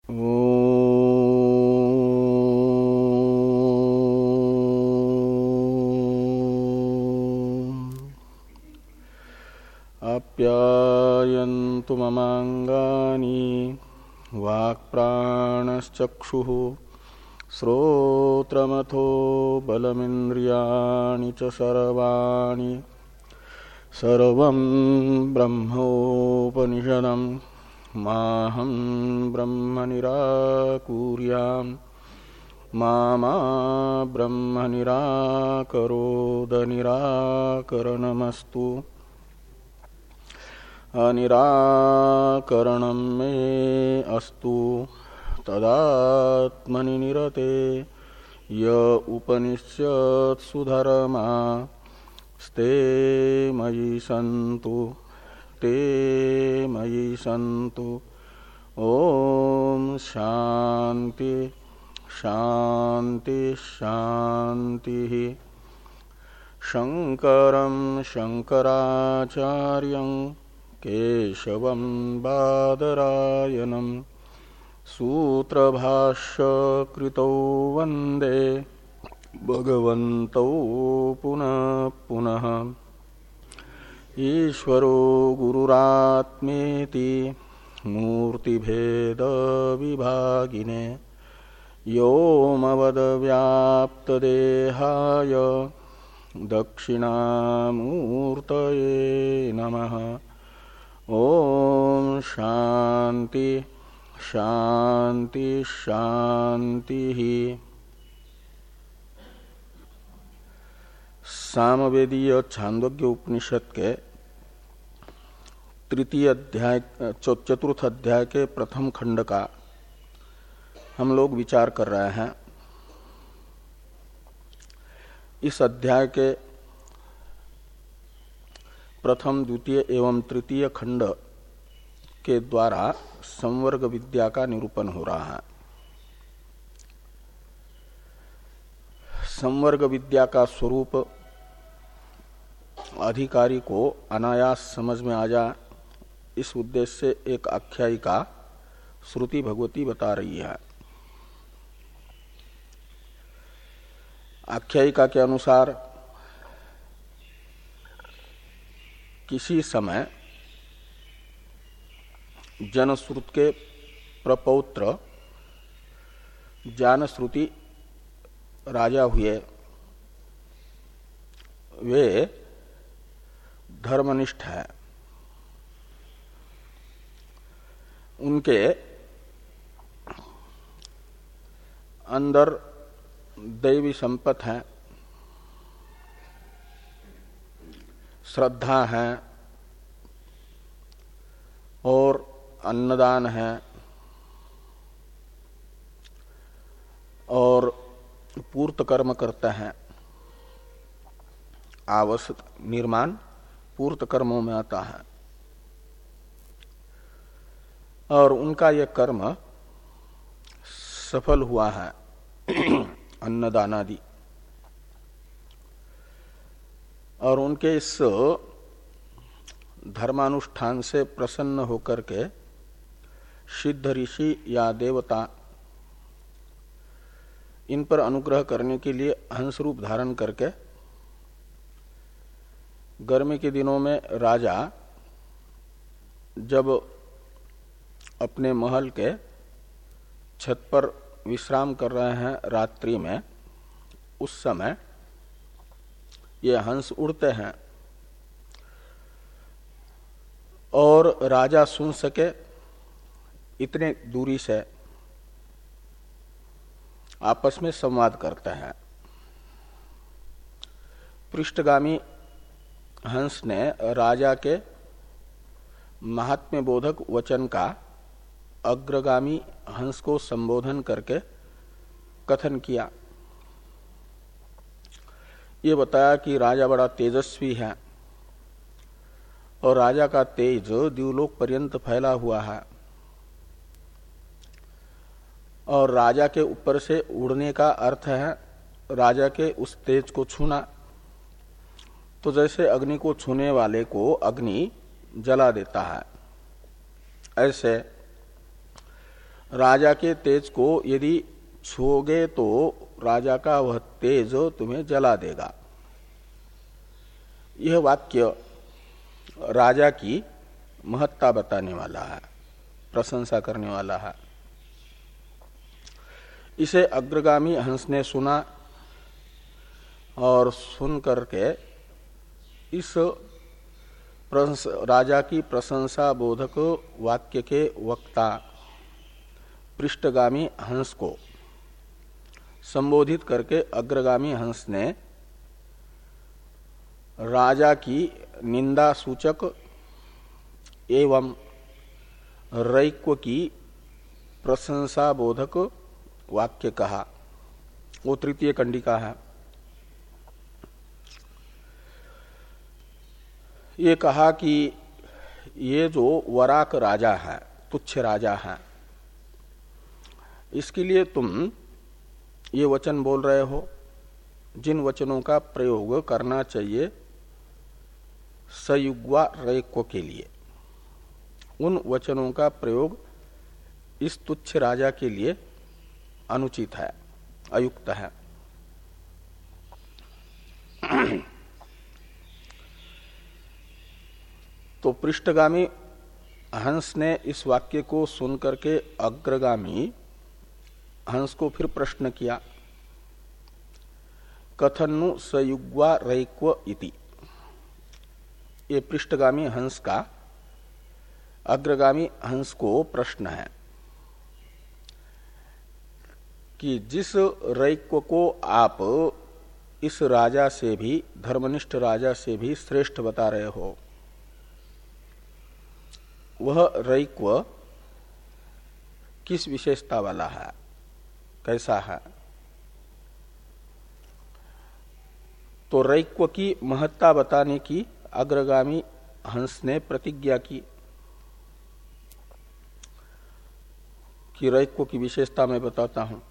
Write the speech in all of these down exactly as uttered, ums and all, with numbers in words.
आप्यायन्तु ममाङ्गानि वाक्प्राणश्चक्षुः श्रोत्रमथो बलमिन्द्रियाणि च सर्वाणि सर्वं ब्रह्मोपनिषदं माहं ब्रह्म निराकुर्याम् मा मा ब्रह्म निराकरोद निराकरणमस्तु अनिराकरणं मे अस्तु तदात्मनि निरते य उपनिषत्सु धर्मा स्ते मयि सन्तु ते मयि सन्तु। ओम शांति शांति शांति। शंकरं शंकराचार्यं केशवं बादरायणं सूत्रभाष्य कृतौ वंदे भगवन्तौ पुनः पुनः। ईश्वरो गुरुरात्मेति मूर्तिभेद विभागिने व्योमवद्व्याप्तदेहाय दक्षिणामूर्तये नमः। ओम शांति शांति शांति। सामवेदीय छांदोग्य उपनिषद के तृतीय अध्याय चतुर्थ अध्याय के प्रथम खंड का हम लोग विचार कर रहे हैं। इस अध्याय के प्रथम द्वितीय एवं तृतीय खंड के द्वारा संवर्ग विद्या का निरूपण हो रहा है। संवर्ग विद्या का स्वरूप अधिकारी को अनायास समझ में आ जाए, इस उद्देश्य से एक आख्यायिका श्रुति भगवती बता रही है। आख्यायिका के अनुसार किसी समय जनश्रुत के प्रपौत्र जानश्रुति राजा हुए। वे धर्मनिष्ठ है। उनके अंदर दैवी संपत्ति है, श्रद्धा है और अन्नदान है और पूर्त कर्म करते हैं। आवश्यक निर्माण पूर्त कर्मों में आता है और उनका यह कर्म सफल हुआ है अन्नदानादि। और उनके इस धर्मानुष्ठान से प्रसन्न होकर के सिद्ध ऋषि या देवता इन पर अनुग्रह करने के लिए हंस रूप धारण करके गर्मी के दिनों में राजा जब अपने महल के छत पर विश्राम कर रहे हैं रात्रि में, उस समय ये हंस उड़ते हैं और राजा सुन सके इतने दूरी से आपस में संवाद करते हैं। पृष्ठगामी हंस ने राजा के महात्म्य बोधक वचन का अग्रगामी हंस को संबोधन करके कथन किया। ये बताया कि राजा बड़ा तेजस्वी है और राजा का तेज द्युलोक पर्यंत फैला हुआ है और राजा के ऊपर से उड़ने का अर्थ है राजा के उस तेज को छूना। तो जैसे अग्नि को छूने वाले को अग्नि जला देता है, ऐसे राजा के तेज को यदि छूओगे तो राजा का वह तेज तुम्हें जला देगा। यह वाक्य राजा की महत्ता बताने वाला है, प्रशंसा करने वाला है। इसे अग्रगामी हंस ने सुना और सुन करके इस राजा की प्रशंसा बोधक वाक्य के वक्ता पृष्ठगामी हंस को संबोधित करके अग्रगामी हंस ने राजा की निंदा सूचक एवं रैक्व की प्रशंसा बोधक वाक्य कहा। वो तृतीय कंडिका है। ये कहा कि ये जो वराक राजा है, तुच्छ राजा है, इसके लिए तुम ये वचन बोल रहे हो जिन वचनों का प्रयोग करना चाहिए सयुग्वा रैक्व के लिए, उन वचनों का प्रयोग इस तुच्छ राजा के लिए अनुचित है, अयुक्त है। तो पृष्ठगामी हंस ने इस वाक्य को सुनकर के अग्रगामी हंस को फिर प्रश्न किया, कथन्नु सयुग्वा रैक्व इति। ये पृष्ठगामी हंस का अग्रगामी हंस को प्रश्न है कि जिस रैक्व को आप इस राजा से भी, धर्मनिष्ठ राजा से भी श्रेष्ठ बता रहे हो, वह रैक्व किस विशेषता वाला है, कैसा है? तो रैक्व की महत्ता बताने की अग्रगामी हंस ने प्रतिज्ञा की कि रैक्व की विशेषता मैं बताता हूं।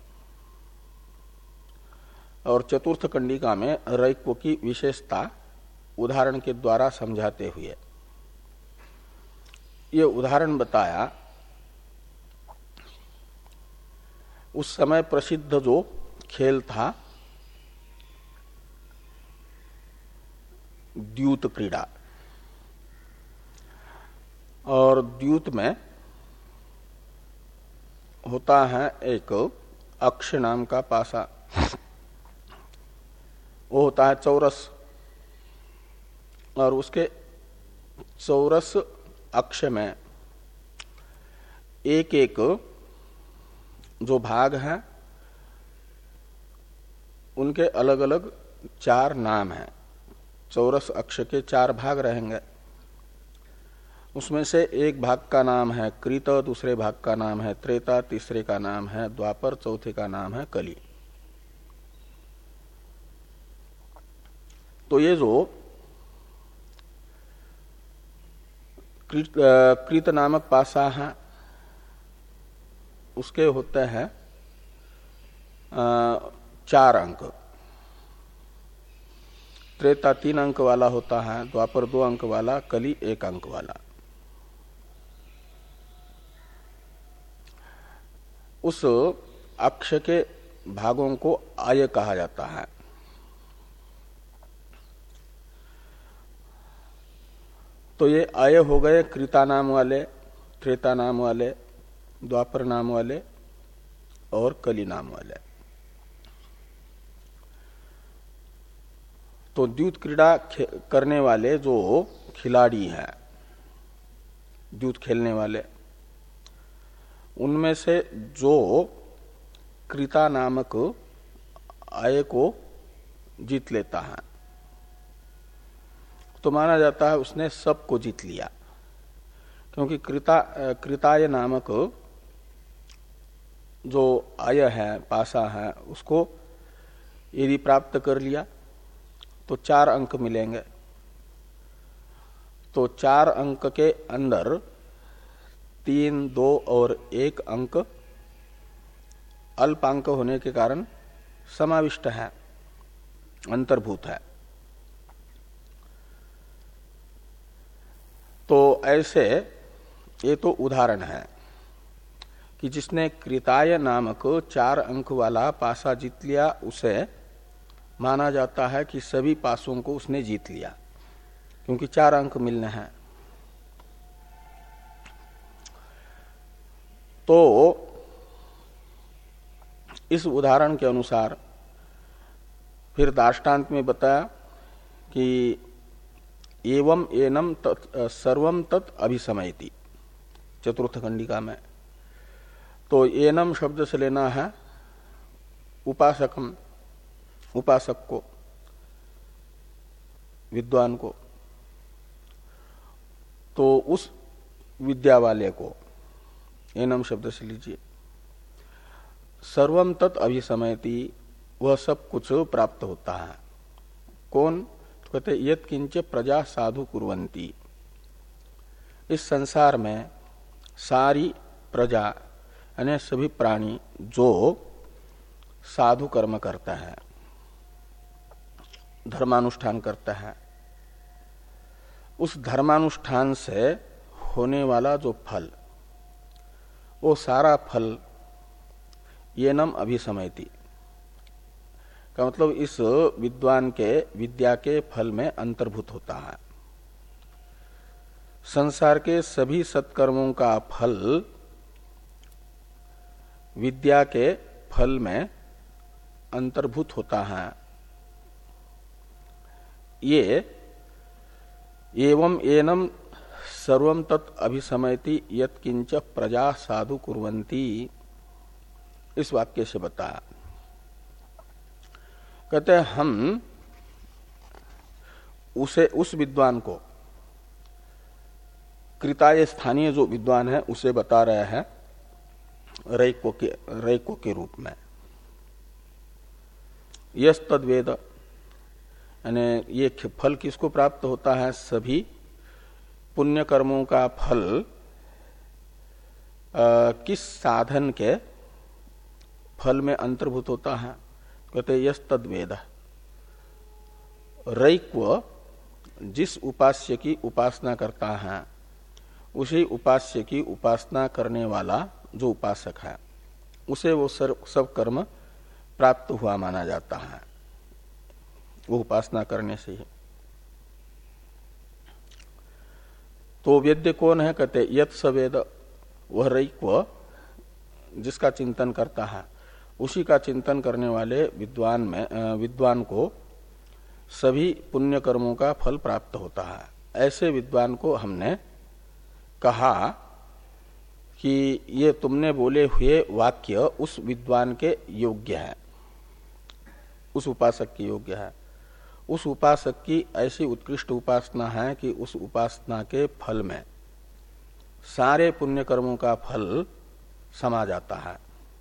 और चतुर्थ कंडिका में रैक्व की विशेषता उदाहरण के द्वारा समझाते हुए ये उदाहरण बताया। उस समय प्रसिद्ध जो खेल था द्यूत क्रीड़ा, और द्यूत में होता है एक अक्ष नाम का पासा, वो होता है चौरस, और उसके चौरस अक्ष में एक एक जो भाग हैं उनके अलग अलग चार नाम हैं। चौरस अक्ष के चार भाग रहेंगे, उसमें से एक भाग का नाम है कृत, दूसरे भाग का नाम है त्रेता, तीसरे का नाम है द्वापर, चौथे का नाम है कली। तो ये जो कृत नामक पासा है उसके होते हैं चार अंक, त्रेता तीन अंक वाला होता है, द्वापर दो अंक वाला, कली एक अंक वाला। उस अक्ष के भागों को आय कहा जाता है। तो ये आय हो गए कृता नाम वाले, त्रेता नाम वाले, द्वापर नाम वाले और कली नाम वाले। तो द्यूत क्रीड़ा करने वाले जो खिलाड़ी हैं, द्यूत खेलने वाले, उनमें से जो कृता नामक आय को जीत लेता है तो माना जाता है उसने सबको जीत लिया, क्योंकि कृता कृताय नामक जो आय है, पासा है, उसको यदि प्राप्त कर लिया तो चार अंक मिलेंगे। तो चार अंक के अंदर तीन, दो और एक अंक अल्प अंक होने के कारण समाविष्ट है, अंतर्भूत है। तो ऐसे ये तो उदाहरण है कि जिसने कृताय नामक चार अंक वाला पासा जीत लिया उसे माना जाता है कि सभी पासों को उसने जीत लिया, क्योंकि चार अंक मिलने हैं। तो इस उदाहरण के अनुसार फिर दाष्टान्त में बताया कि एवं एनम तत् सर्वम तत् अभिसमयति, चतुर्थ खंडिका में। तो एनम शब्द से लेना है उपासकम, उपासक को, विद्वान को। तो उस विद्या वाले को एनम शब्द से लीजिए। सर्वम तत् अभिसमयति, वह सब कुछ प्राप्त होता है। कौन? तो कहते यत् किंच प्रजा साधु कुर्वन्ति, इस संसार में सारी प्रजा यानी सभी प्राणी जो साधु कर्म करता है, धर्मानुष्ठान करता है, उस धर्मानुष्ठान से होने वाला जो फल, वो सारा फल येनम अभिसमयति का मतलब इस विद्वान के विद्या के फल में अंतर्भूत होता है। संसार के सभी सत्कर्मों का फल विद्या के फल में अंतर्भूत होता है। ये एवं एनम सर्वम तत् अभिसमयति यत् किंच प्रजा साधु कुर्वन्ति, इस वाक्य से बताया। कहते हैं हम उसे उस विद्वान को, कृताय स्थानीय जो विद्वान है उसे बता रहे हैं रैको के रैको के रूप में। यस तद्वेद, यानी ये फल किसको प्राप्त होता है? सभी पुण्य कर्मों का फल आ, किस साधन के फल में अंतर्भूत होता है? कहते यस तद्वेद, रैक्व जिस उपास्य की उपासना करता है उसी उपास्य की उपासना करने वाला जो उपासक है उसे वो सब कर्म प्राप्त हुआ माना जाता है, वो उपासना करने से ही। तो वेद्य कौन है? कहते यत् सवेद, वह रैक्व जिसका चिंतन करता है उसी का चिंतन करने वाले विद्वान में विद्वान को सभी पुण्य कर्मों का फल प्राप्त होता है। ऐसे विद्वान को हमने कहा कि ये तुमने बोले हुए वाक्य उस विद्वान के योग्य है, उस उपासक के योग्य है। उस उपासक की ऐसी उत्कृष्ट उपासना है कि उस उपासना के फल में सारे पुण्य कर्मों का फल समा जाता है।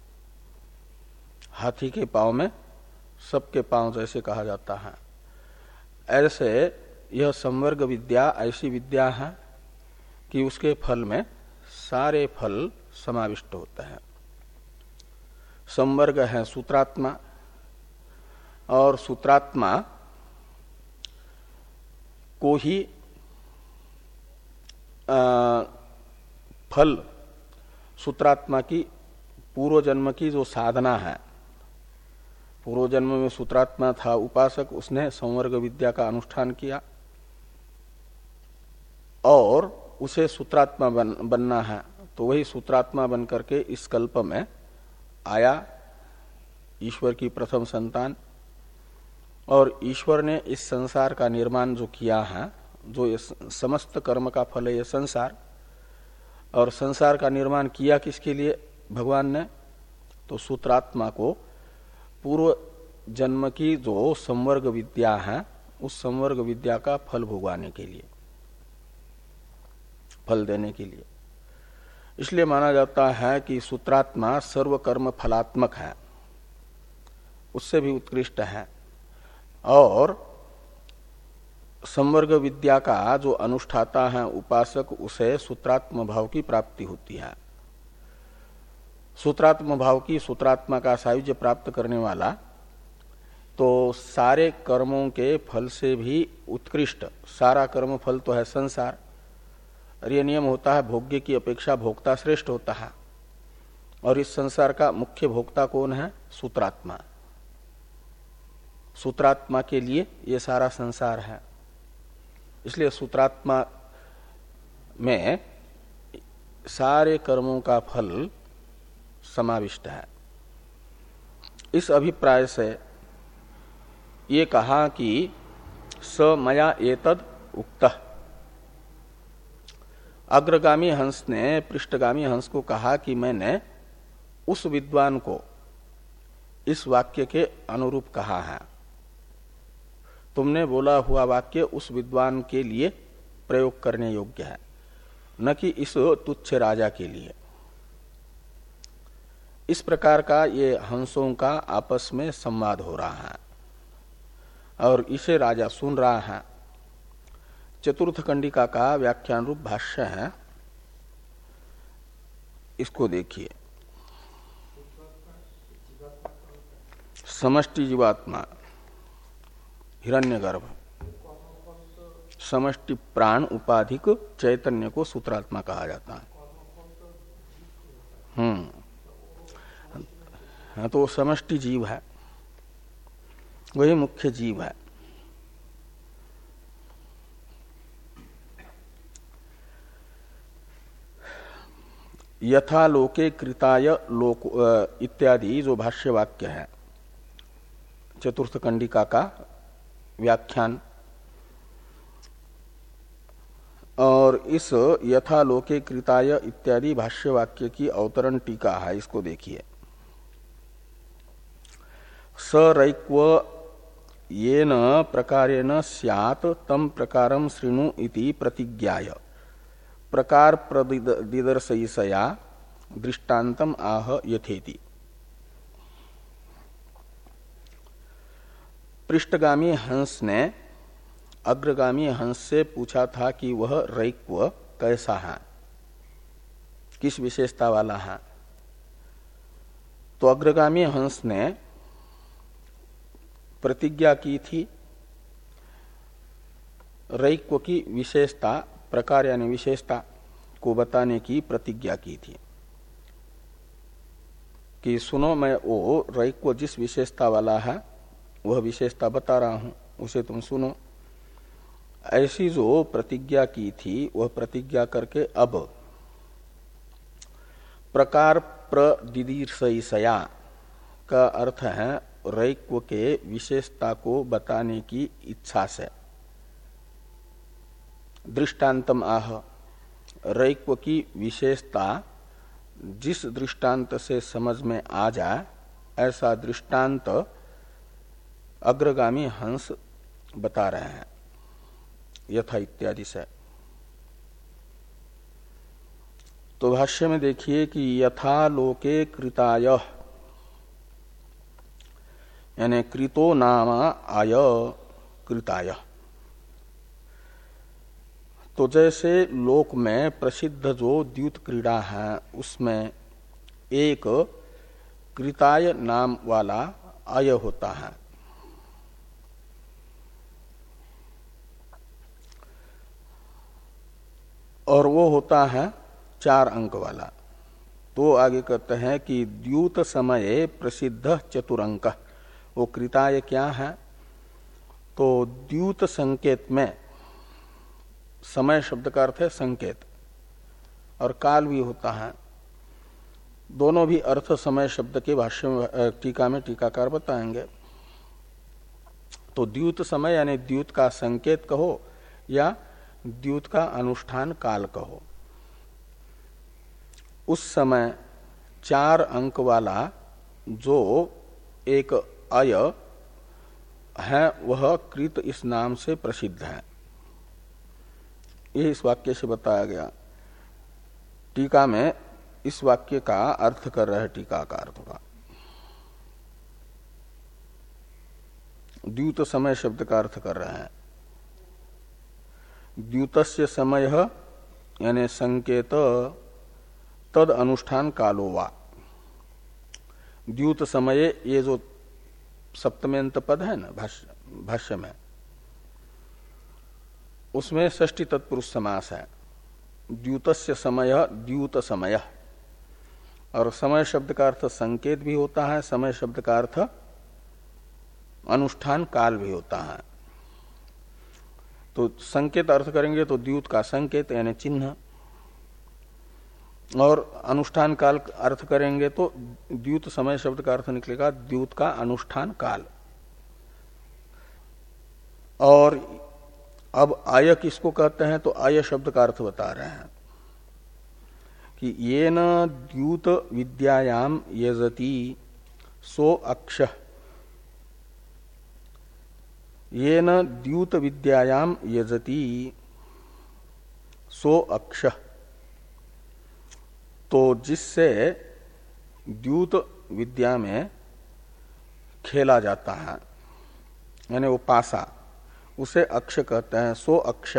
हाथी के पांव में सबके पांव जैसे कहा जाता है, ऐसे यह संवर्ग विद्या ऐसी विद्या है कि उसके फल में सारे फल समाविष्ट होते हैं। संवर्ग है सूत्रात्मा, और सूत्रात्मा को ही आ, फल, सूत्रात्मा की पूर्व जन्म की जो साधना है, पूर्व जन्म में सूत्रात्मा था उपासक, उसने संवर्ग विद्या का अनुष्ठान किया और उसे सूत्रात्मा बन, बनना है, तो वही सूत्रात्मा बन करके इस कल्प में आया, ईश्वर की प्रथम संतान। और ईश्वर ने इस संसार का निर्माण जो किया है, जो ये समस्त कर्म का फल है ये संसार, और संसार का निर्माण किया किसके लिए भगवान ने? तो सूत्रात्मा को पूर्व जन्म की जो संवर्ग विद्या है उस संवर्ग विद्या का फल भोगवाने के लिए, फल देने के लिए। इसलिए माना जाता है कि सूत्रात्मा सर्व कर्म फलात्मक है, उससे भी उत्कृष्ट है। और संवर्ग विद्या का जो अनुष्ठाता है उपासक, उसे सूत्रात्म भाव की प्राप्ति होती है। सूत्रात्म भाव की, सूत्रात्मा का सायुज्य प्राप्त करने वाला तो सारे कर्मों के फल से भी उत्कृष्ट, सारा कर्म फल तो है संसार, और यह नियम होता है भोग्य की अपेक्षा भोक्ता श्रेष्ठ होता है। और इस संसार का मुख्य भोक्ता कौन है? सूत्रात्मा। सूत्रात्मा के लिए ये सारा संसार है। इसलिए सूत्रात्मा में सारे कर्मों का फल समाविष्ट है। इस अभिप्राय से ये कहा कि स मया एतद उक्तः। अग्रगामी हंस ने पृष्ठगामी हंस को कहा कि मैंने उस विद्वान को इस वाक्य के अनुरूप कहा है। तुमने बोला हुआ वाक्य उस विद्वान के लिए प्रयोग करने योग्य है, न कि इस तुच्छ राजा के लिए। इस प्रकार का ये हंसों का आपस में संवाद हो रहा है और इसे राजा सुन रहा है। चतुर्थ कंडिका का व्याख्यान रूप भाष्य है, इसको देखिए। समष्टि जीवात्मा, हिरण्यगर्भ, समष्टि प्राण उपाधिक चैतन्य को सूत्रात्मा कहा जाता है। हम्म हाँ, तो समष्टि जीव है, वही मुख्य जीव है। यथा लोके कृताय लोक इत्यादि जो भाष्य वाक्य है चतुर्थ कंडिका का व्याख्यान, और इस यथा लोके कृताय इत्यादि भाष्य वाक्य की अवतरण टीका है, इसको देखिए। सरैक्व येन प्रकारेण स्यात् तम प्रकारं शृणु इति प्रतिज्ञाय प्रकार प्रदिदर्शयिसया दृष्टान्तम आह यथेति। पृष्ठगामी हंस ने अग्रगामी हंस से पूछा था कि वह रैक्व कैसा है, किस विशेषता वाला है। तो अग्रगामी हंस ने प्रतिज्ञा की थी, रैक्व की विशेषता, प्रकार यानी विशेषता को बताने की प्रतिज्ञा की थी कि सुनो, मैं वो रैक्व जिस विशेषता वाला है वह विशेषता बता रहा हूं, उसे तुम सुनो। ऐसी जो प्रतिज्ञा की थी वह प्रतिज्ञा करके अब प्रकार प्रदिदीर्षया का अर्थ है रैक्व के विशेषता को बताने की इच्छा से। दृष्टांतम आह, रैक्व की विशेषता जिस दृष्टांत से समझ में आ जाए ऐसा दृष्टांत अग्रगामी हंस बता रहे हैं यथा इत्यादि से। तो भाष्य में देखिए कि यथा लोके कृताय यानी कृतो नाम आय कृताय। तो जैसे लोक में प्रसिद्ध जो द्यूत क्रीड़ा है उसमें एक कृताय नाम वाला आय होता है, और वो होता है चार अंक वाला। तो आगे कहते हैं कि द्यूत समये प्रसिद्ध चतुरंक। वो कृताय क्या है? तो द्यूत संकेत में समय शब्द का अर्थ है संकेत, और काल भी होता है। दोनों भी अर्थ समय शब्द के भाष्य में टीका में टीकाकार बताएंगे। तो द्यूत समय यानी द्यूत का संकेत कहो या द्यूत का अनुष्ठान काल कहो। उस समय चार अंक वाला जो एक अय है वह कृत इस नाम से प्रसिद्ध है। ये इस वाक्य से बताया गया। टीका में इस वाक्य का अर्थ कर रहे टीकाकार थोड़ा। द्यूत समय शब्द का अर्थ कर रहे हैं। द्यूतस्य समय यानी संकेत तद अनुष्ठान कालो वा। द्यूत समय ये जो सप्तमेंत पद है ना भाष्य भाष्य में, उसमें षष्ठी तत्पुरुष समास है। द्यूतस्य समय द्यूत समय, और समय शब्द का अर्थ संकेत भी होता है, समय शब्द का अर्थ अनुष्ठान काल भी होता है। तो संकेत अर्थ करेंगे तो द्यूत का संकेत यानी चिन्ह, और अनुष्ठान काल अर्थ करेंगे तो द्यूत समय शब्द का अर्थ निकलेगा द्यूत का अनुष्ठान काल। और अब आय किसको कहते हैं, तो आय शब्द का अर्थ बता रहे हैं कि ये न द्यूत विद्यायाम यजति सो अक्ष, ये न द्यूत विद्यायाम यजति सो अक्ष। तो जिससे द्यूत विद्या में खेला जाता है यानी वो पासा, उसे अक्ष कहते हैं, सो अक्ष।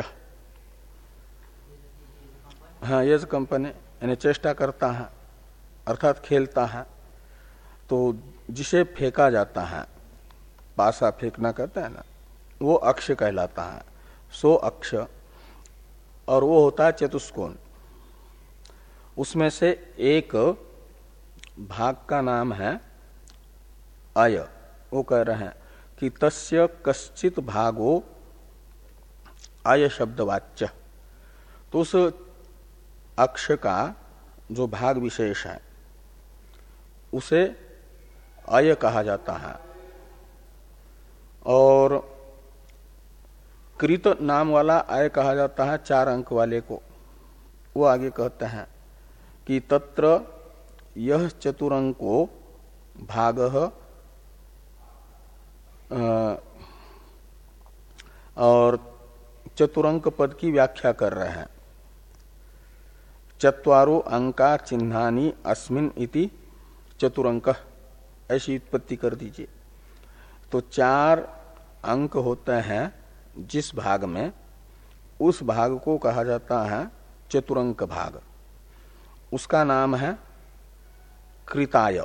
हाँ, यज कंपनी यानी चेष्टा करता है अर्थात खेलता है। तो जिसे फेंका जाता है, पासा फेंकना कहते हैं ना, वो अक्ष कहलाता है, सो अक्ष। और वो होता है चतुष्कोण। उसमें से एक भाग का नाम है अय। वो कह रहे हैं कि तस्य कश्चित भागो अय शब्दवाच्य। तो उस अक्ष का जो भाग विशेष है उसे अय कहा जाता है। और कृत नाम वाला अय कहा जाता है चार अंक वाले को। वो आगे कहते हैं कि तत्र यह चतुरंको भागः और चतुरंक पद की व्याख्या कर रहे हैं। चत्वारो अंका चिन्हानि अस्मिन इति चतुरंक, ऐसी उत्पत्ति कर दीजिए। तो चार अंक होते हैं जिस भाग में, उस भाग को कहा जाता है चतुरंक भाग। उसका नाम है कृताय।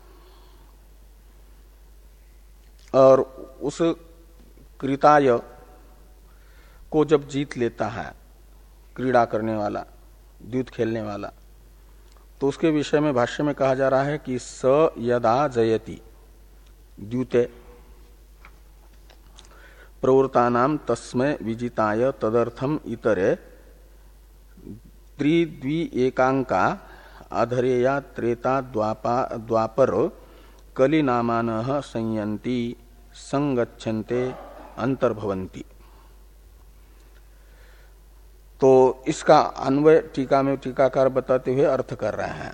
और उस कृताय को जब जीत लेता है क्रीड़ा करने वाला, द्यूत खेलने वाला, तो उसके विषय में भाष्य में कहा जा रहा है कि स यदा जयति द्यूते प्रवृत्तानाम तस्मै विजिताय तदर्थम इतरे त्रिद्वि एकांका आधरेया त्रेता द्वापा द्वापर कली नामानः संयन्ति संगच्छन्ते अंतर्भवन्ति। तो इसका अन्वय टीका में टीकाकार बताते हुए अर्थ कर रहे हैं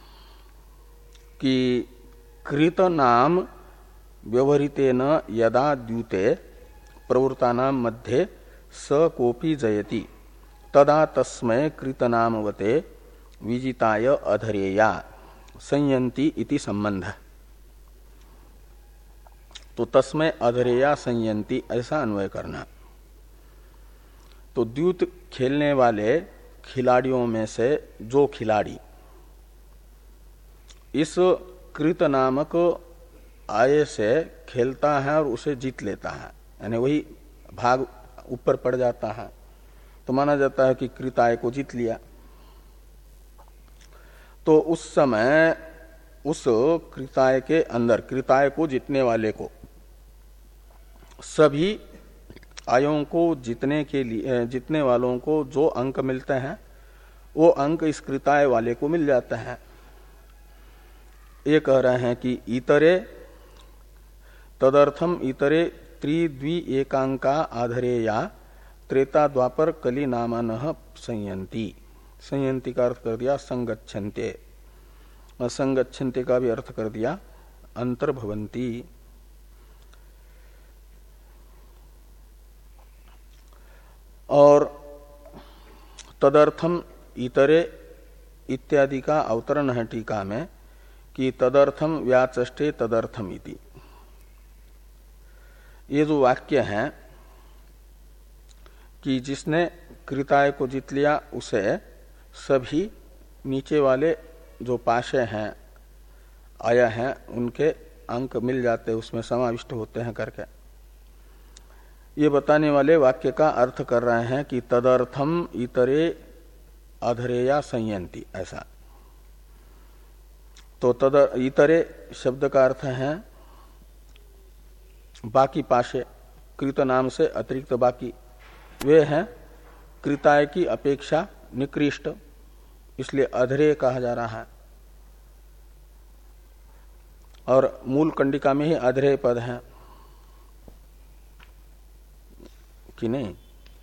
कि कृत नाम व्यवहृतेन यदा द्यूते प्रवृत्तानाम मध्ये स कोपि जयति तदा तस्मै कृतनामवते विजिताय अधरेया संयन्ति इति संबंध। तो तस्मै अधरेया संयन्ति ऐसा अन्वय करना। तो द्यूत खेलने वाले खिलाड़ियों में से जो खिलाड़ी इस कृत नामक आय से खेलता है और उसे जीत लेता है, यानी वही भाग ऊपर पड़ जाता है, तो माना जाता है कि कृत आय को जीत लिया। तो उस समय उस कृताय के अंदर, कृताय को जीतने वाले को सभी आयों को जीतने के लिए, जीतने वालों को जो अंक मिलते हैं वो अंक इस कृताय वाले को मिल जाते हैं। ये कह रहे हैं कि इतरे तदर्थम इतरे त्रिद्वि एकांका आधरेया त्रेता द्वापर कली नामानः संयन्ति। संयन्ति का अर्थ कर दिया संगच्छन्ते, और संगच्छन्ते का भी अर्थ कर दिया अंतर्भवन्ति। और तदर्थम इतरे इत्यादि का अवतरण है टीका में कि तदर्थम व्याचष्टे तदर्थम इति। ये जो वाक्य है कि जिसने कृताय को जीत लिया उसे सभी नीचे वाले जो पाशे हैं, आया हैं, उनके अंक मिल जाते, उसमें समाविष्ट होते हैं करके ये बताने वाले वाक्य का अर्थ कर रहे हैं कि तदर्थम इतरे अधरेया संयन्ति, ऐसा तो तद इतरे शब्द का अर्थ है बाकी पाशे, कृत नाम से अतिरिक्त बाकी, वे हैं कृताय की अपेक्षा निकृष्ट, इसलिए अधरेय कहा जा रहा है। और मूल कंडिका में ही अधरेय पद है कि नहीं?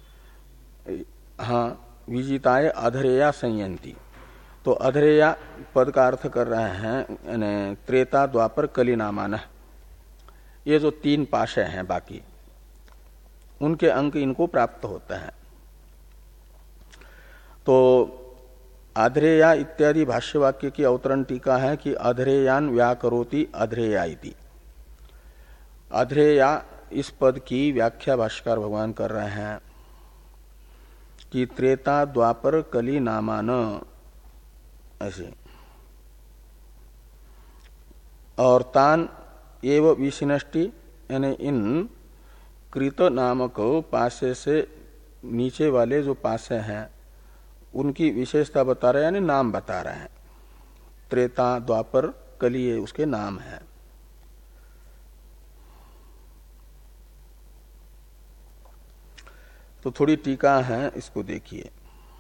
हाँ, विजिताय अधरेया संयंती, तो अधरेया पद का अर्थ कर रहे हैं त्रेता द्वापर कली नामान। ये जो तीन पाशे हैं बाकी, उनके अंक इनको प्राप्त होते हैं। तो अधरेया इत्यादि भाष्यवाक्य की अवतरण टीका है कि अधरेयान व्याकरोति अधरेया इति। अधरेया इस पद की व्याख्या भाष्यकार भगवान कर रहे हैं कि त्रेता द्वापर कली नामान, ऐसे, और तान एव विशिनष्टि, यानी इन कृत नामक पासे से नीचे वाले जो पासे हैं उनकी विशेषता बता रहे हैं, यानी नाम बता रहे हैं। त्रेता द्वापर कली ये उसके नाम है। तो थोड़ी टीका है, इसको देखिए।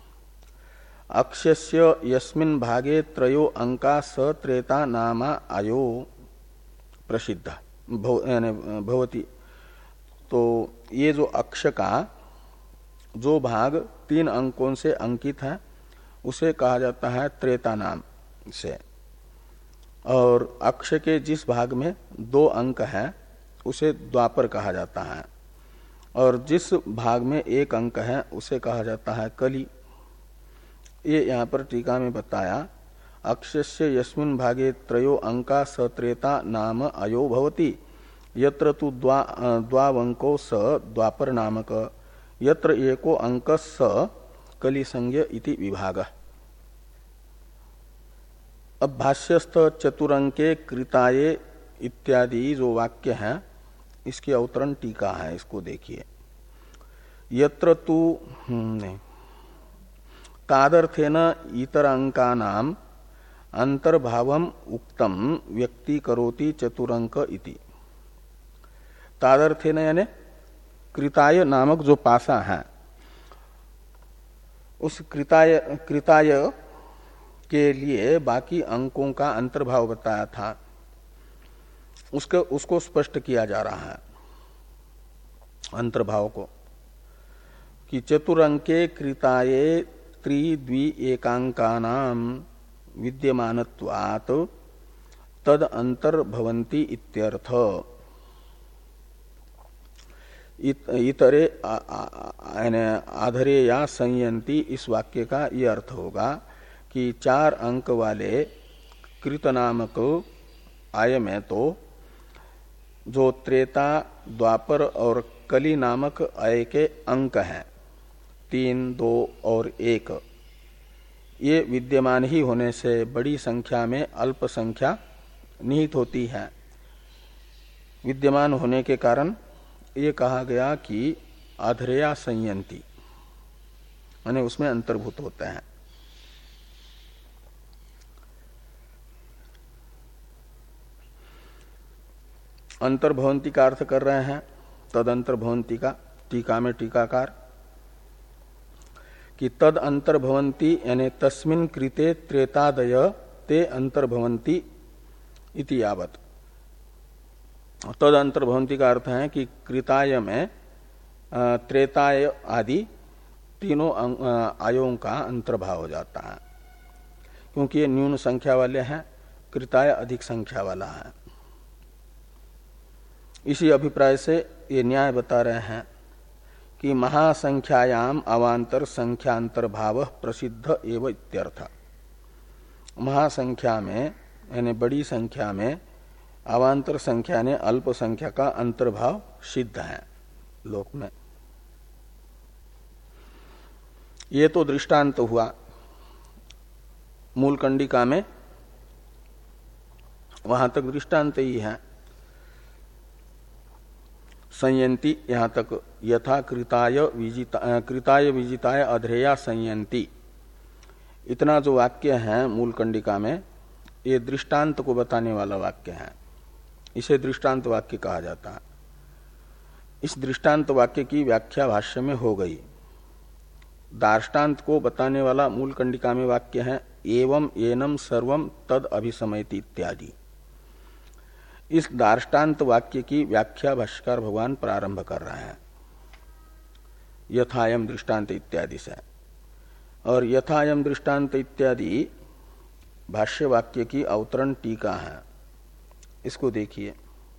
अक्षस्य यस्मिन् भागे त्रयो अंका स त्रेता नामा आयो प्रसिद्ध भवति। तो ये जो अक्ष का जो भाग तीन अंकों से अंकित है उसे कहा जाता है त्रेता नाम से, और अक्ष के जिस भाग में दो अंक है उसे द्वापर कहा जाता है, और जिस भाग में एक अंक है उसे कहा जाता है कली। ये यहाँ पर टीका में बताया, अक्षस्य यस्मिन् भागे त्रयो अंका स त्रेता नाम अयो भवति, यत्र तु द्वा द्वावंको स द्वापर नामक, यत्र एको अंक स कली संज्ञ इति विभाग। अब भाष्यस्थ चतुरंके कृताये इत्यादि जो वाक्य हैं इसकी अवतरण टीका है, इसको देखिए। यत्र तु नहीं तादर्थेन इतर अंकानाम अंतर्भावम उक्तम व्यक्ति करोति चतुरंक इति। तादर्थेन यानी कृताय नामक जो पासा है उस कृताय कृताय के लिए बाकी अंकों का अंतर्भाव बताया था, उसको उसको स्पष्ट किया जा रहा है अंतर्भाव को, कि चतुरंके कृताये त्रिद्वि एकांकानाम विद्यमानत्वात् तद अंतर्भवन्ति इत्यर्थ। इत, इतरे आधरे या संयंती, इस वाक्य का ये अर्थ होगा कि चार अंक वाले कृत नामक आय में तो जो त्रेता द्वापर और कली नामक आय के अंक हैं तीन, दो और एक, ये विद्यमान ही होने से बड़ी संख्या में अल्प संख्या निहित होती है। विद्यमान होने के कारण ये कहा गया कि आधरेया संयंती, यानी उसमें अंतर्भूत होते हैं। अंतर्भवंती का अर्थ कर रहे हैं तद अंतर्भवंती का, टीका में टीकाकार, कि तद अंतर्भवंती यानी तस्मिन् कृते त्रेतादय ते अंतर्भवंती इति यावत्। तद अंतर्भवंती का अर्थ है कि कृताय में त्रेताय आदि तीनों आयों का अंतर्भाव हो जाता है, क्योंकि ये न्यून संख्या वाले हैं, कृताय अधिक संख्या वाला है। इसी अभिप्राय से ये न्याय बता रहे हैं कि महासंख्यायाम अवांतर संख्यांतर भाव प्रसिद्ध एव इत्यर्थ। महासंख्या में यानी बड़ी संख्या में अवांतर संख्या ने अल्प संख्या का अंतर्भाव सिद्ध है लोक में। ये तो दृष्टांत हुआ मूल कंडिका में, वहां तक दृष्टांत ही है। संयंती यहां तक, यथा कृताय विजिता कृताय विजिताय अधरेया संयंती, इतना जो वाक्य है मूल कंडिका में ये दृष्टांत को बताने वाला वाक्य है, इसे दृष्टांत वाक्य कहा जाता है। इस दृष्टांत वाक्य की व्याख्या भाष्य में हो गई। दार्ष्टान्त को बताने वाला मूल कंडिका में वाक्य है एवं एनम सर्वम तद अभिसमयति इत्यादि। इस दार्ष्टान्त वाक्य की व्याख्या भाष्यकार भगवान प्रारंभ कर रहे हैं यथायम दृष्टांत इत्यादि से। और यथायम दृष्टांत इत्यादि भाष्य वाक्य की अवतरण टीका है। इसको देखिए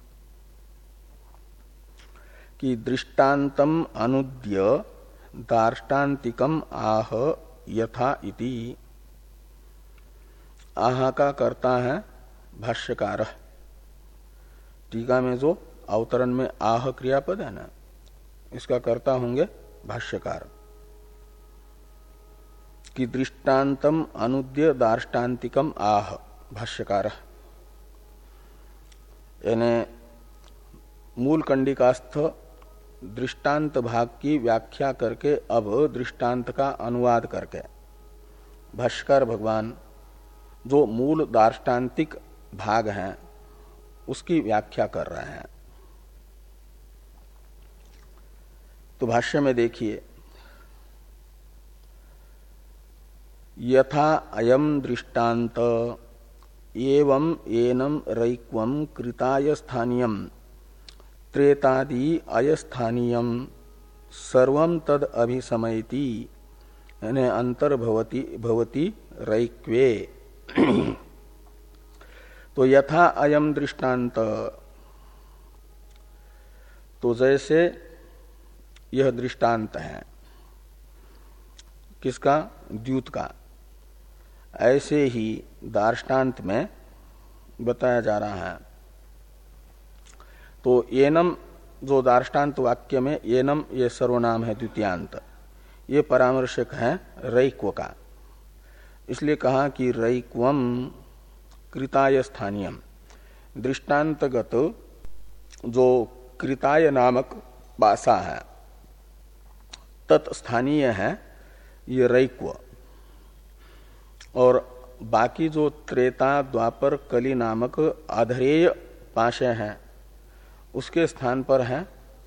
कि दृष्टान्तम अनुद्य दार्ष्टान्तिकम आह यथा इति। आह का कर्ता है भाष्यकार। टीका में जो अवतरण में आह क्रियापद है ना, इसका कर्ता होंगे भाष्यकार। कि दृष्टान्तम अनुद्य दार्ष्टान्तिकम आह भाष्यकार, यानी मूल कंडिकास्थ दृष्टांत भाग की व्याख्या करके अब दृष्टांत का अनुवाद करके भाष्यकार भगवान जो मूल दार्ष्टान्तिक भाग है उसकी व्याख्या कर रहे हैं। तो भाष्य में देखिए यथा अयम दृष्टांत एवं एनम रैक्वम कृताय स्थानीयम त्रेतादि अयस्थानीयम सर्वम तद अभिसमयति यानी अंतर्भवति भवति रैक्वे। तो यथा अयम दृष्टांत, तो जैसे यह दृष्टांत है किसका, द्यूत का, ऐसे ही दार्ष्टान्त में बताया जा रहा है। तो एनम जो दार्ष्टान्त वाक्य में एनम ये सर्वनाम है द्वितीयांत, ये परामर्शक है रैक्व का। इसलिए कहा कि रैक्वम कृताय स्थानीयम, दृष्टांतगत जो कृताय नामक पासा है तत्स्थानीय है ये रैक्व। और बाकी जो त्रेता द्वापर कली नामक आधरेय पाशे हैं उसके स्थान पर है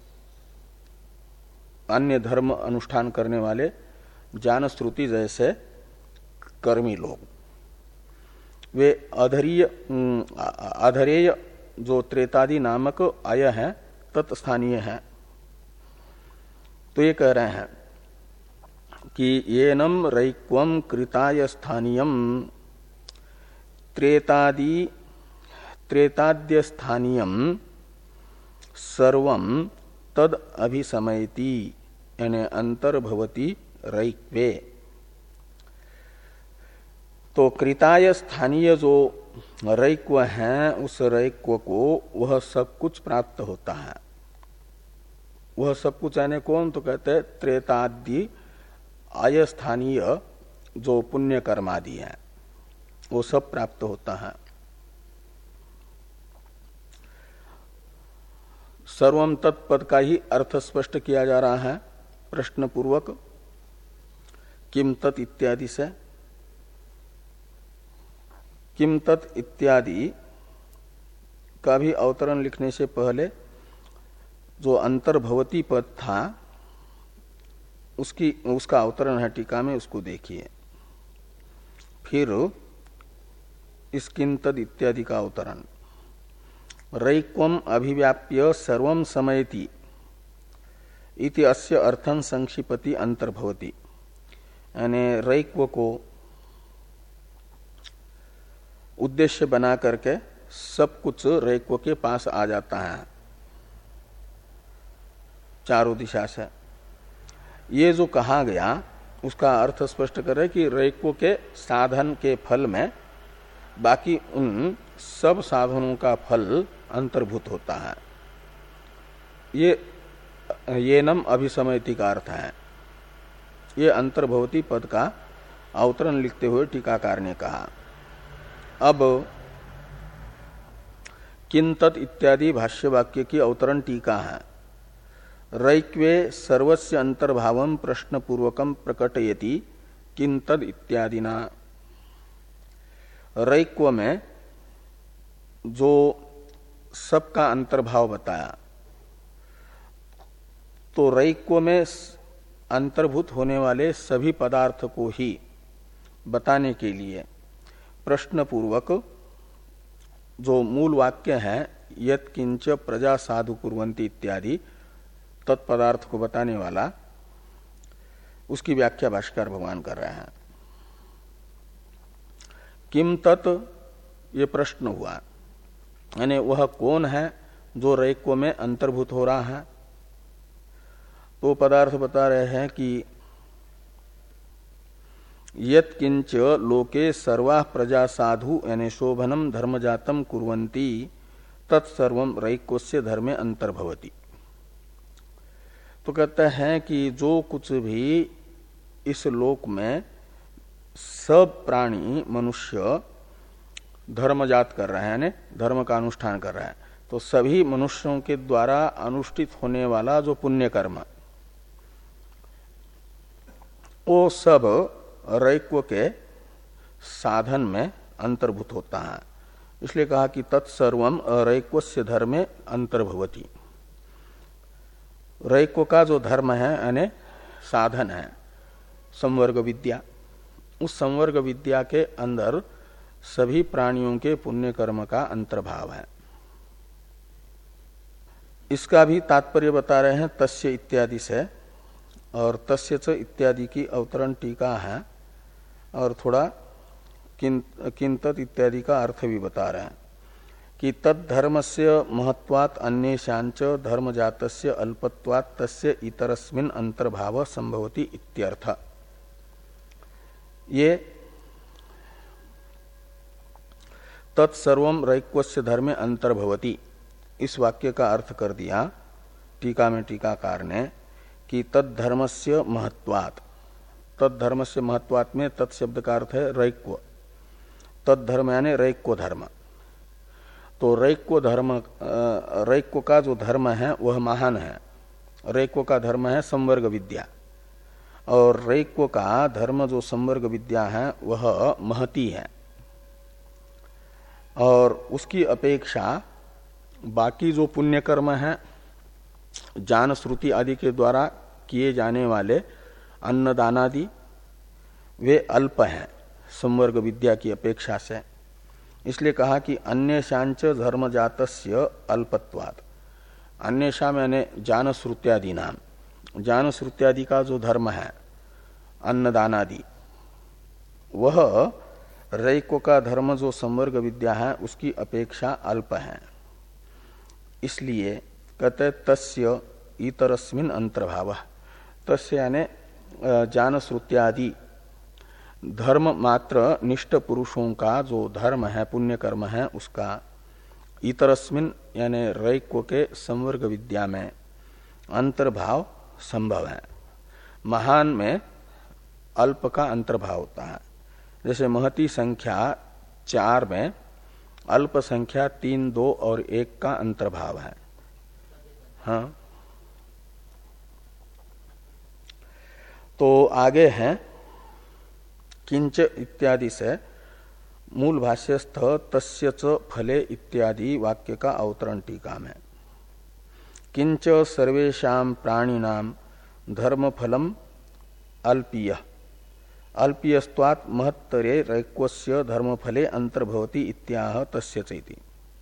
अन्य धर्म अनुष्ठान करने वाले ज्ञान श्रुति जैसे कर्मी लोग। वे अधरीय अधरेय जो त्रेतादि नामक आय है तत्स्थानीय है। तो ये कह रहे हैं कि येनम रैक्वम कृताय स्थानीयम त्रेतादि त्रेताद्य स्थानीयम सर्वम तद अभिसमयति यानी अंतर्भवति रैक्वे। तो कृताय स्थानीय जो रैक्व है उस रैक्व को वह सब कुछ प्राप्त होता है। वह सब कुछ यानी कौन, तो कहते हैं त्रेतादि आय स्थानीय जो पुण्य कर्मादि है वो सब प्राप्त होता है। सर्वम तत्पद का ही अर्थ स्पष्ट किया जा रहा है प्रश्न पूर्वक किम तत् इत्यादि से। किम तत् इत्यादि का भी अवतरण लिखने से पहले जो अंतर्भवती पद था उसकी उसका अवतरण है टीका में, उसको देखिए। फिर इस किम तद इत्यादि का अवतरण रैक्वम अभिव्याप्य सर्वम समयति इति अस्य अर्थं संक्षिपति अंतर्भवति, यानी रैक्व को उद्देश्य बना करके सब कुछ रैक्व के पास आ जाता है चारों दिशा से। ये जो कहा गया उसका अर्थ स्पष्ट करे कि रैक्व के साधन के फल में बाकी उन सब साधनों का फल अंतर्भूत होता है। ये ये नम अभिसमयति का अर्थ है। ये अंतर्भवती पद का अवतरण लिखते हुए टीकाकार ने कहा। अब किं तत् इत्यादि भाष्य वाक्य की अवतरण टीका है। रैक्वे सर्वस्य अंतर्भावम प्रश्न पूर्वकम प्रकटयति किं तद इत्यादिना। रैक्व में जो सबका अंतर्भाव बताया, तो रैक्व में अंतर्भूत होने वाले सभी पदार्थ को ही बताने के लिए प्रश्न पूर्वक जो मूल वाक्य है यत् किंच प्रजा साधु कुर्वन्ति इत्यादि तत्पदार्थ को बताने वाला, उसकी व्याख्या भाष्कर भगवान कर रहे हैं। किम तत्, ये प्रश्न हुआ, यानी वह कौन है जो रैक्व में अंतर्भूत हो रहा है। तो पदार्थ बता रहे हैं कि यत् किंच लोके सर्वा प्रजा साधु यानी शोभनम धर्मजातम कुर्वन्ति तत्सर्वम रैक्वस्य धर्मे अंतर्भवति। तो कहते हैं कि जो कुछ भी इस लोक में सब प्राणी मनुष्य धर्मजात कर रहे हैं, धर्म का अनुष्ठान कर रहे हैं, तो सभी मनुष्यों के द्वारा अनुष्ठित होने वाला जो पुण्य कर्म, वो सब रैक्व के साधन में अंतर्भूत होता है। इसलिए कहा कि तत्सर्वम रैक्वस्य धर्मे अंतर्भवति। रैक्व का जो धर्म है यानी साधन है संवर्ग विद्या, उस संवर्ग विद्या के अंदर सभी प्राणियों के पुण्य कर्म का अंतर्भाव है। इसका भी तात्पर्य बता रहे हैं तस्य इत्यादि से, और तस्य च इत्यादि की अवतरण टीका है, और थोड़ा किंतत इत्यादि का अर्थ भी बता रहे हैं कि तद्धर्मस्य महत्वात् अन्येषांच धर्मजातस्य अल्पत्वात् तस्य इतरस्मिन् अंतर्भाव संभवति इत्यर्थ। ये तत्सर्वम रैक्वस्य धर्मे अंतर्भवति, इस वाक्य का अर्थ कर दिया टीका में टीकाकार ने कि तद्धर्मस्य महत्वात्, तद्धर्मस्य महत्वात् में तत्शब्द का अर्थ है रैक्व, तद्धर्म यानी रैक्व धर्म। तो रैक्व धर्म, रैक्व का जो धर्म है वह महान है। रैक्व का धर्म है संवर्ग विद्या, और रैक्व का धर्म जो संवर्ग विद्या है वह महती है, और उसकी अपेक्षा बाकी जो पुण्य कर्म है ज्ञान श्रुति आदि के द्वारा किए जाने वाले अन्नदानादि, वे अल्प हैं संवर्ग विद्या की अपेक्षा से। इसलिए कहा कि अन्यशांच धर्मजातस्य अल्पत्वात्, अन्यशाम यानी ज्ञान श्रुत्यादि नाम, ज्ञान श्रुत्यादि का जो धर्म है अन्नदानादि, वह रैक्व का धर्म जो संवर्ग विद्या है उसकी अपेक्षा अल्प है। इसलिए कहते तस्य इतरस्मिन् अंतर्भाव, तस्य यानी ज्ञान श्रुत्यादि धर्म मात्र निष्ठ पुरुषों का जो धर्म है पुण्य कर्म है उसका इतरस्मिन् यानी रैक्व के संवर्ग विद्या में अंतर्भाव संभव है। महान में अल्प का अंतर्भाव होता है। जैसे महती संख्या चार में अल्प संख्या तीन, दो और एक का अंतर्भाव है। हाँ, तो आगे है किंच इत्यादि से मूल भाष्यस्थ तस्य च फले इत्यादि वाक्य का अवतरण टीका में किंच सर्वेषां प्राणिनां धर्म फलम अल्पीय अल्पीयस्त्वात् महत्तरे रैक्वस्य धर्मफले अंतर्भवति इत्याह तस्य चैति।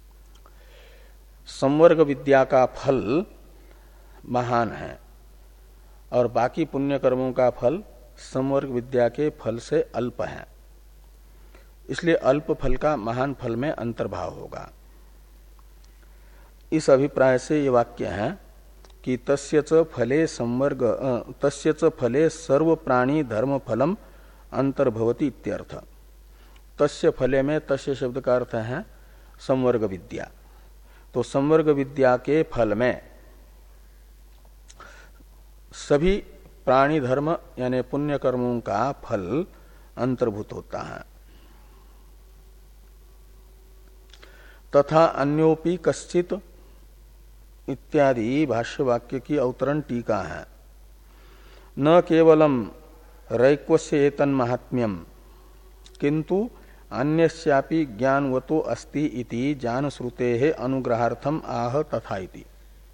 संवर्ग विद्या का फल महान है और बाकी पुण्य कर्मों का फल संवर्ग विद्या के फल से अल्प है, इसलिए अल्प फल का महान फल में अंतर्भाव होगा। इस अभिप्राय से ये वाक्य है कि तस्य च फले संवर्ग तस्य च फले सर्व प्राणी धर्म फलम अंतर्भवति इत्यर्थ। तस्य फले में तस्य शब्द का अर्थ है संवर्ग विद्या, तो संवर्ग विद्या के फल में सभी प्राणी धर्म यानी पुण्य कर्मों का फल अंतर्भूत होता है। तथा अन्योपि कश्चित इत्यादि भाष्य वाक्य की अवतरण टीका है। न केवलम रैक्वस्य एतन महात्म्यम किंतु अन्यस्यापि ज्ञानवतो अस्ति इति जानश्रुतेः अनुग्रहार्थम आह तथा इति।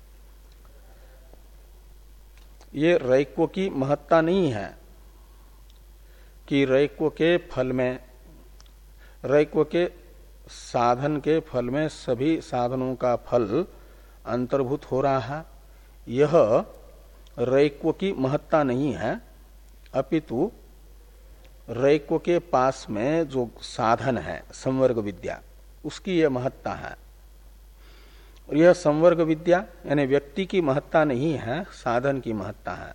ये रैक्व की महत्ता नहीं है कि रैक्व के फल में, रैक्व के साधन के फल में सभी साधनों का फल अंतर्भूत हो रहा है, यह रैक्व की महत्ता नहीं है, अपितु रैक्व के पास में जो साधन है संवर्ग विद्या, उसकी यह महत्ता है। और यह संवर्ग विद्या यानी व्यक्ति की महत्ता नहीं है, साधन की महत्ता है।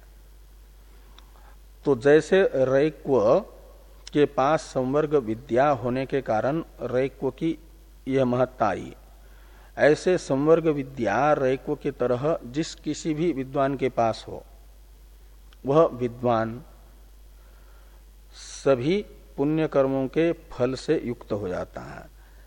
तो जैसे रैक्व के पास संवर्ग विद्या होने के कारण रैक्व की यह महत्ता आई, ऐसे संवर्ग विद्या रैक्व की तरह जिस किसी भी विद्वान के पास हो, वह विद्वान सभी पुण्य कर्मों के फल से युक्त हो जाता है।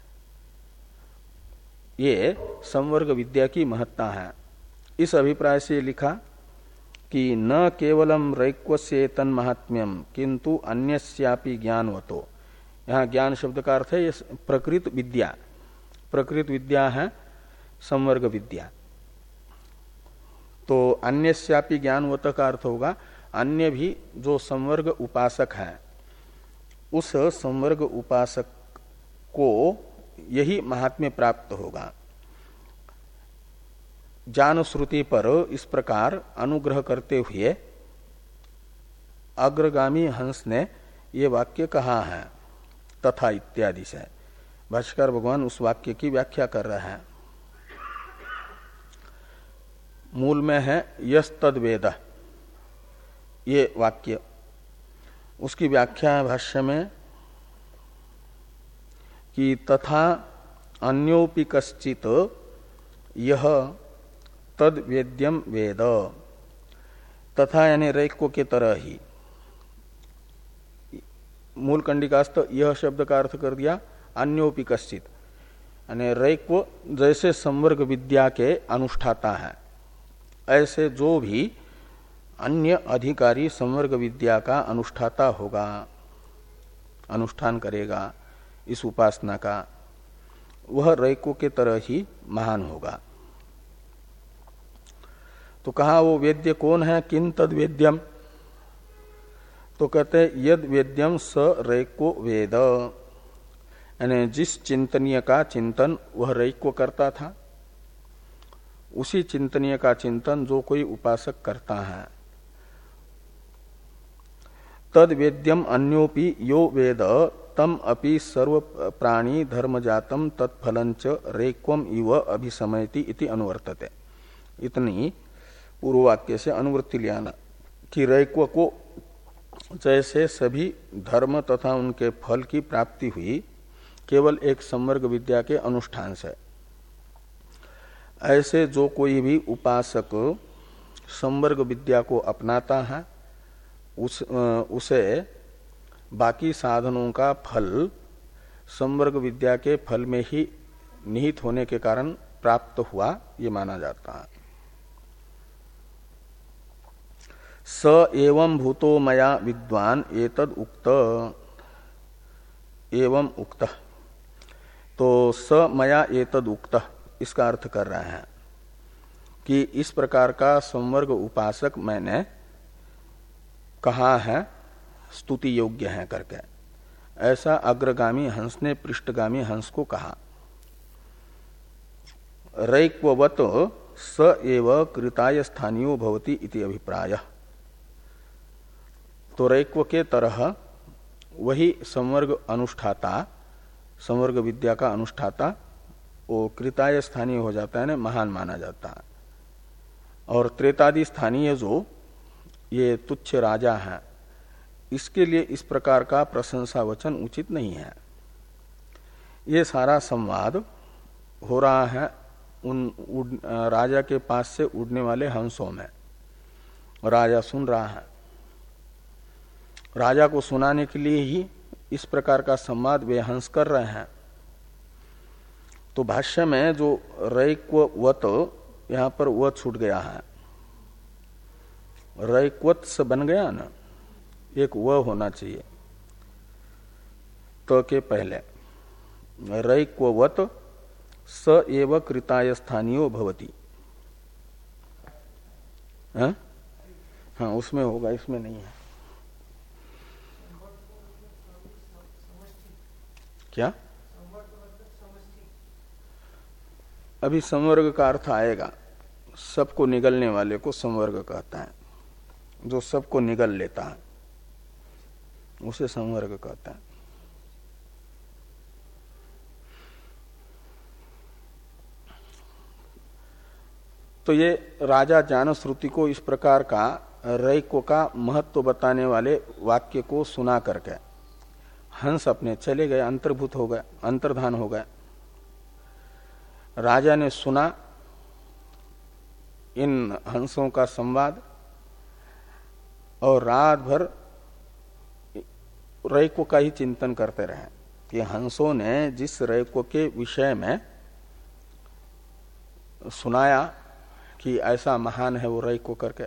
ये संवर्ग विद्या की महत्ता है। इस अभिप्राय से लिखा कि न केवलम रैक्वस्य तन महात्म्यम किंतु अन्यस्यापि ज्ञानवतो। यहाँ ज्ञान शब्द का अर्थ है ये प्रकृत विद्या, प्रकृत विद्या है संवर्ग विद्या। तो अन्यस्यापि ज्ञानवत का अर्थ होगा अन्य भी जो संवर्ग उपासक है, उस संवर्ग उपासक को यही महात्म्य प्राप्त होगा। ज्ञान श्रुति पर इस प्रकार अनुग्रह करते हुए अग्रगामी हंस ने ये वाक्य कहा है तथा इत्यादि से। भाष्यकार भगवान उस वाक्य की व्याख्या कर रहे हैं। मूल में है यस तद वेद, ये वाक्य। उसकी व्याख्या है भाष्य में कि तथा अन्योपि कश्चित यह तद वेद्यम वेद, तथा यानी रैक्व के तरह ही। मूल कंडिकास्त यह शब्द का अर्थ कर दिया अन्योपि कश्चित, यानी रैक्व जैसे संवर्ग विद्या के अनुष्ठाता है, ऐसे जो भी अन्य अधिकारी संवर्ग विद्या का अनुष्ठाता होगा, अनुष्ठान करेगा इस उपासना का, वह रैक्व के तरह ही महान होगा। तो कहा वो वेद्य कौन है, किन तद वेद्यम, तो कहते यद वेद्यम स रैक्व वेद, यानी जिस चिंतनीय का चिंतन वह रैक्व करता था, उसी चिंतनीय का चिंतन जो कोई उपासक करता है। तद वेद्यम अन्योपि यो वेद तम अपि सर्व प्राणी धर्मजातम तत्फलंच रैक्वम इव अभिसमयति इति अनुवर्तते। इतनी पूर्ववाक्य से अनुवृत्ति लियाना कि रैक्व को जैसे सभी धर्म तथा उनके फल की प्राप्ति हुई केवल एक संवर्ग विद्या के अनुष्ठान से, ऐसे जो कोई भी उपासक संवर्ग विद्या को अपनाता है उस उसे बाकी साधनों का फल संवर्ग विद्या के फल में ही निहित होने के कारण प्राप्त हुआ, ये माना जाता है। स एवं भूतो मया विद्वान एतद उक्त, एवं उक्त, तो स मया एतद उक्त इसका अर्थ कर रहे हैं कि इस प्रकार का संवर्ग उपासक मैंने कहा है, स्तुति योग्य है करके, ऐसा अग्रगामी हंस ने पृष्ठगामी हंस को कहा। रैक्ववत स एव कृताय स्थानीयो भवति इति अभिप्राय। तो रैक्व के तरह वही संवर्ग अनुष्ठाता, संवर्ग विद्या का अनुष्ठाता, वो कृताय स्थानीय हो जाता है, महान माना जाता है। और त्रेतादि स्थानीय जो ये तुच्छ राजा है, इसके लिए इस प्रकार का प्रशंसा वचन उचित नहीं है। ये सारा संवाद हो रहा है उन उड़, राजा के पास से उड़ने वाले हंसों में। राजा सुन रहा है, राजा को सुनाने के लिए ही इस प्रकार का संवाद वे हंस कर रहे हैं। तो भाष्य में जो रैक्ववत, यहां पर व छूट गया है, रैक्वत्स बन गया ना, एक व होना चाहिए। त के पहले रैक्ववत स एव कृताय स्थानीयो भवति। हाँ? हाँ उसमें होगा, इसमें नहीं है। क्या? अभी संवर्ग का अर्थ आएगा। सबको निगलने वाले को संवर्ग कहता है, जो सबको निगल लेता है उसे संवर्ग कहता है। तो ये राजा जानश्रुति को इस प्रकार का रैक्व का महत्व बताने वाले वाक्य को सुना करके हंस अपने चले गए, अंतर्भूत हो गए, अंतर्धान हो गए। राजा ने सुना इन हंसों का संवाद और रात भर रैक्व का ही चिंतन करते रहे कि हंसों ने जिस रैक्व के विषय में सुनाया कि ऐसा महान है वो रैक्व करके,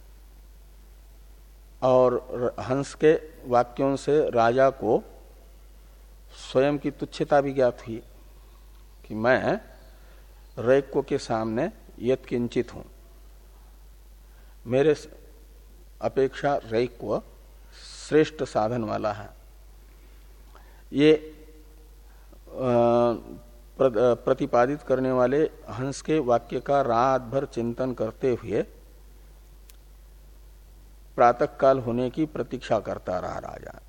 और हंस के वाक्यों से राजा को स्वयं की तुच्छता भी ज्ञात हुई कि मैं रैक्व के सामने यत्किंचित हूं, मेरे अपेक्षा रैक्व श्रेष्ठ साधन वाला है। ये प्रतिपादित करने वाले हंस के वाक्य का रात भर चिंतन करते हुए प्रातः काल होने की प्रतीक्षा करता रहा राजा।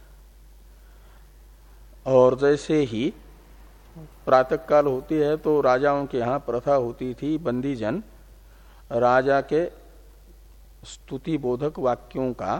और जैसे ही प्रातः काल होती है तो राजाओं के यहाँ प्रथा होती थी, बंदी जन राजा के स्तुति बोधक वाक्यों का,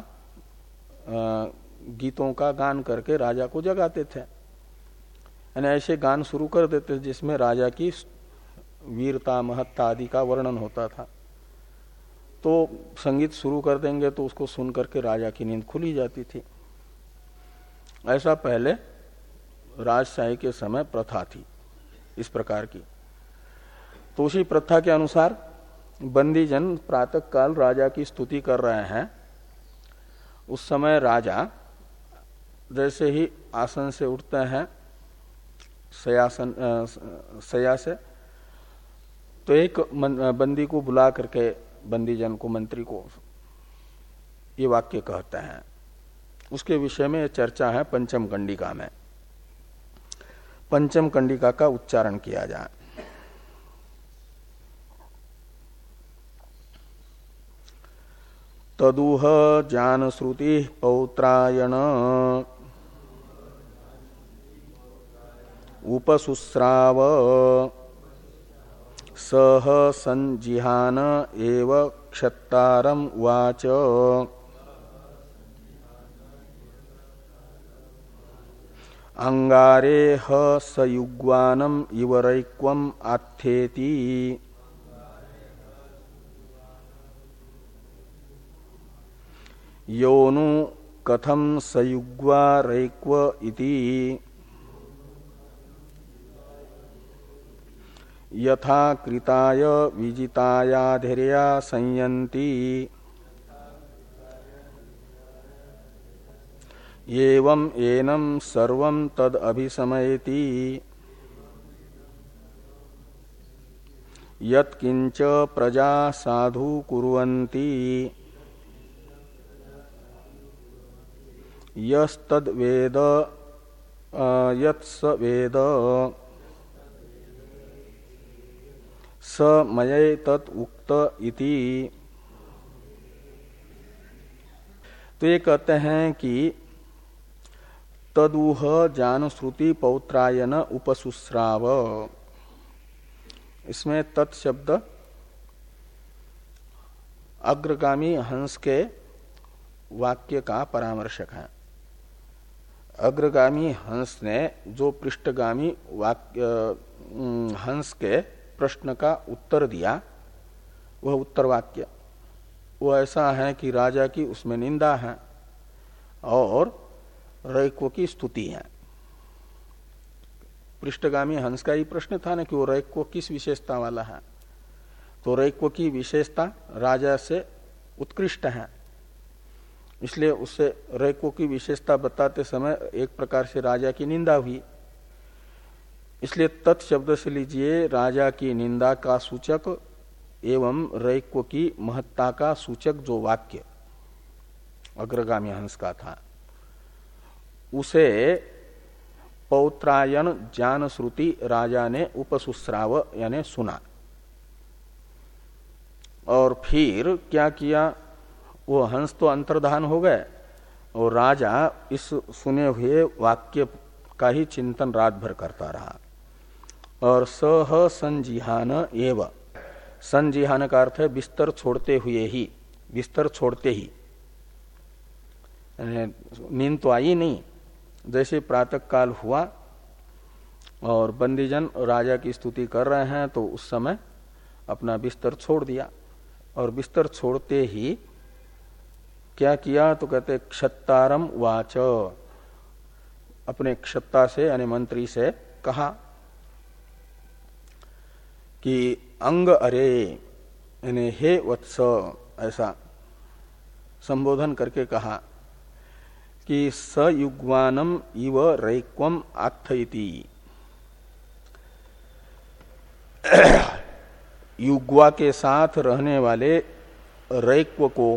गीतों का गान करके राजा को जगाते थे। यानी ऐसे गान शुरू कर देते जिसमें राजा की वीरता, महत्ता आदि का वर्णन होता था। तो संगीत शुरू कर देंगे तो उसको सुन करके राजा की नींद खुली जाती थी। ऐसा पहले राजशाही के समय प्रथा थी इस प्रकार की। तो उसी प्रथा के अनुसार बंदी जन प्रातः काल राजा की स्तुति कर रहे हैं। उस समय राजा जैसे ही आसन से उठते हैं, शयासन शया से, तो एक बंदी को बुला करके, बंदी जन को, मंत्री को ये वाक्य कहते हैं। उसके विषय में चर्चा है पंचम कंडिका में। पंचम कंडिका का उच्चारण किया जाए। तदुह जानश्रुति पौत्रायण उपसुस्राव सह संजिहान एव क्षत्तारम वाच अंगारे ह सयुग्वानम इव रैक्वम आथेति योनु कथम सयुग्वा रैक्व इति यथा कृताय विजितायाधैर्या संयन्ति एवं एनं सर्वं तद अभिसमयति यत्किंच प्रजा साधु कुर्वन्ति यस्तद वेद यत्स वेद स मयै तत् उक्त इति। तो ये कहते हैं कि तदुह जानश्रुति पौत्रायन उपसुस्राव, इसमें तत्शब्द अग्रगामी हंस के वाक्य का परामर्शक है। अग्रगामी हंस ने जो पृष्ठगामी वाक्य हंस के प्रश्न का उत्तर दिया वह उत्तर वाक्य, वो ऐसा है कि राजा की उसमें निंदा है और रैक्व की स्तुति है। पृष्ठगामी हंस का ही प्रश्न था ना कि वो रैक्व किस विशेषता वाला है, तो रैक्व की विशेषता राजा से उत्कृष्ट है इसलिए उससे रैको की विशेषता बताते समय एक प्रकार से राजा की निंदा हुई। इसलिए तत्शब्द से लीजिए राजा की निंदा का सूचक एवं रैक्व की महत्ता का सूचक जो वाक्य अग्रगामी हंस का था, उसे पौत्रायण ज्ञान श्रुति राजा ने उपसुस्राव यानी सुना। और फिर क्या किया, वो हंस तो अंतर्धान हो गए और राजा इस सुने हुए वाक्य का ही चिंतन रात भर करता रहा। और सह संजिहान एव, संजिहान का अर्थ है बिस्तर छोड़ते हुए ही, बिस्तर छोड़ते ही, नींद तो आई नहीं। जैसे प्रातः काल हुआ और बंदीजन राजा की स्तुति कर रहे हैं तो उस समय अपना बिस्तर छोड़ दिया। और बिस्तर छोड़ते ही क्या किया, तो कहते क्षत्तारम वाच, अपने क्षत्ता से यानी मंत्री से कहा कि अंग अरे यानी हे वत्स, ऐसा संबोधन करके कहा कि सयुग्वानम इव रैक्वम आत्थयति। युग्वा के साथ रहने वाले रैक्व को,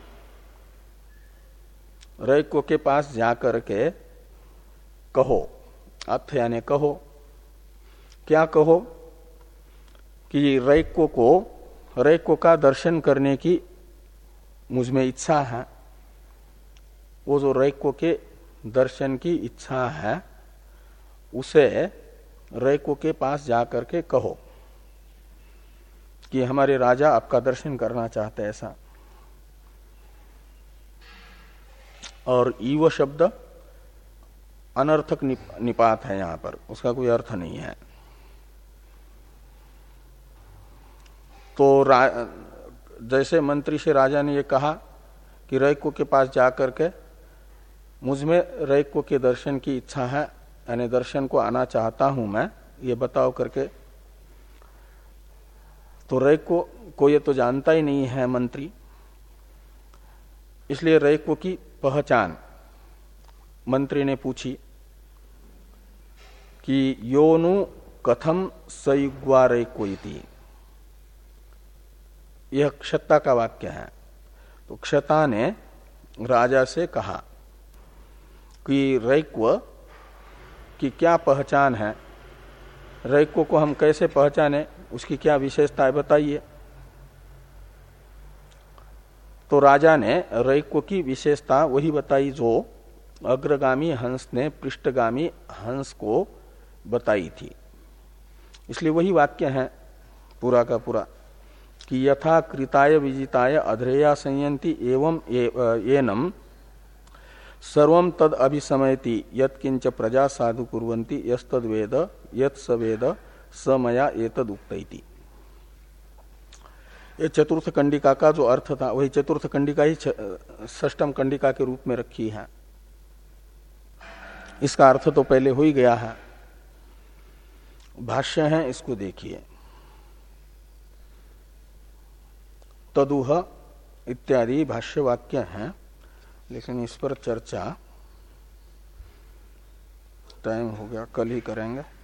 रैक्व के पास जाकर के कहो, अथ यानी कहो, क्या कहो कि रैक्व को, रैक्व का दर्शन करने की मुझ में इच्छा है। वो जो रैक्व के दर्शन की इच्छा है उसे रैक्व के पास जाकर के कहो कि हमारे राजा आपका दर्शन करना चाहते हैं, ऐसा। और ईव शब्द अनर्थक निपात है, यहां पर उसका कोई अर्थ नहीं है। तो जैसे मंत्री से राजा ने ये कहा कि रैक्व के पास जाकर के मुझ में रैक्व के दर्शन की इच्छा है, यानी दर्शन को आना चाहता हूं मैं, ये बताओ करके। तो रैक्व को ये तो जानता ही नहीं है मंत्री, इसलिए रैक्व की पहचान मंत्री ने पूछी कि योनु कथम सयुग्वा रैक्व इति। यह क्षता का वाक्य है। तो क्षता ने राजा से कहा कि रैक्व की क्या पहचान है, रैक्व को हम कैसे पहचाने, उसकी क्या विशेषता है बताइए। तो राजा ने रैक्व की विशेषता वही बताई जो अग्रगामी हंस ने पृष्ठगामी हंस को बताई थी। इसलिए वही वाक्य है पूरा का पूरा कि यथा कृताय विजिताय अध्रेया संयंती एवं एनम सर्वम तद अभिसमयति यत्किंच प्रजा साधु कुर्वन्ति यस्तद वेद यत् सवेद समया एतद उक्तैति। ये चतुर्थ कंडिका का जो अर्थ था वही चतुर्थ कंडिका ही षष्टम कंडिका के रूप में रखी है। इसका अर्थ तो पहले हो ही गया है। भाष्य है, इसको देखिए। तदुह इत्यादि भाष्य वाक्य हैं, लेकिन इस पर चर्चा टाइम हो गया, कल ही करेंगे।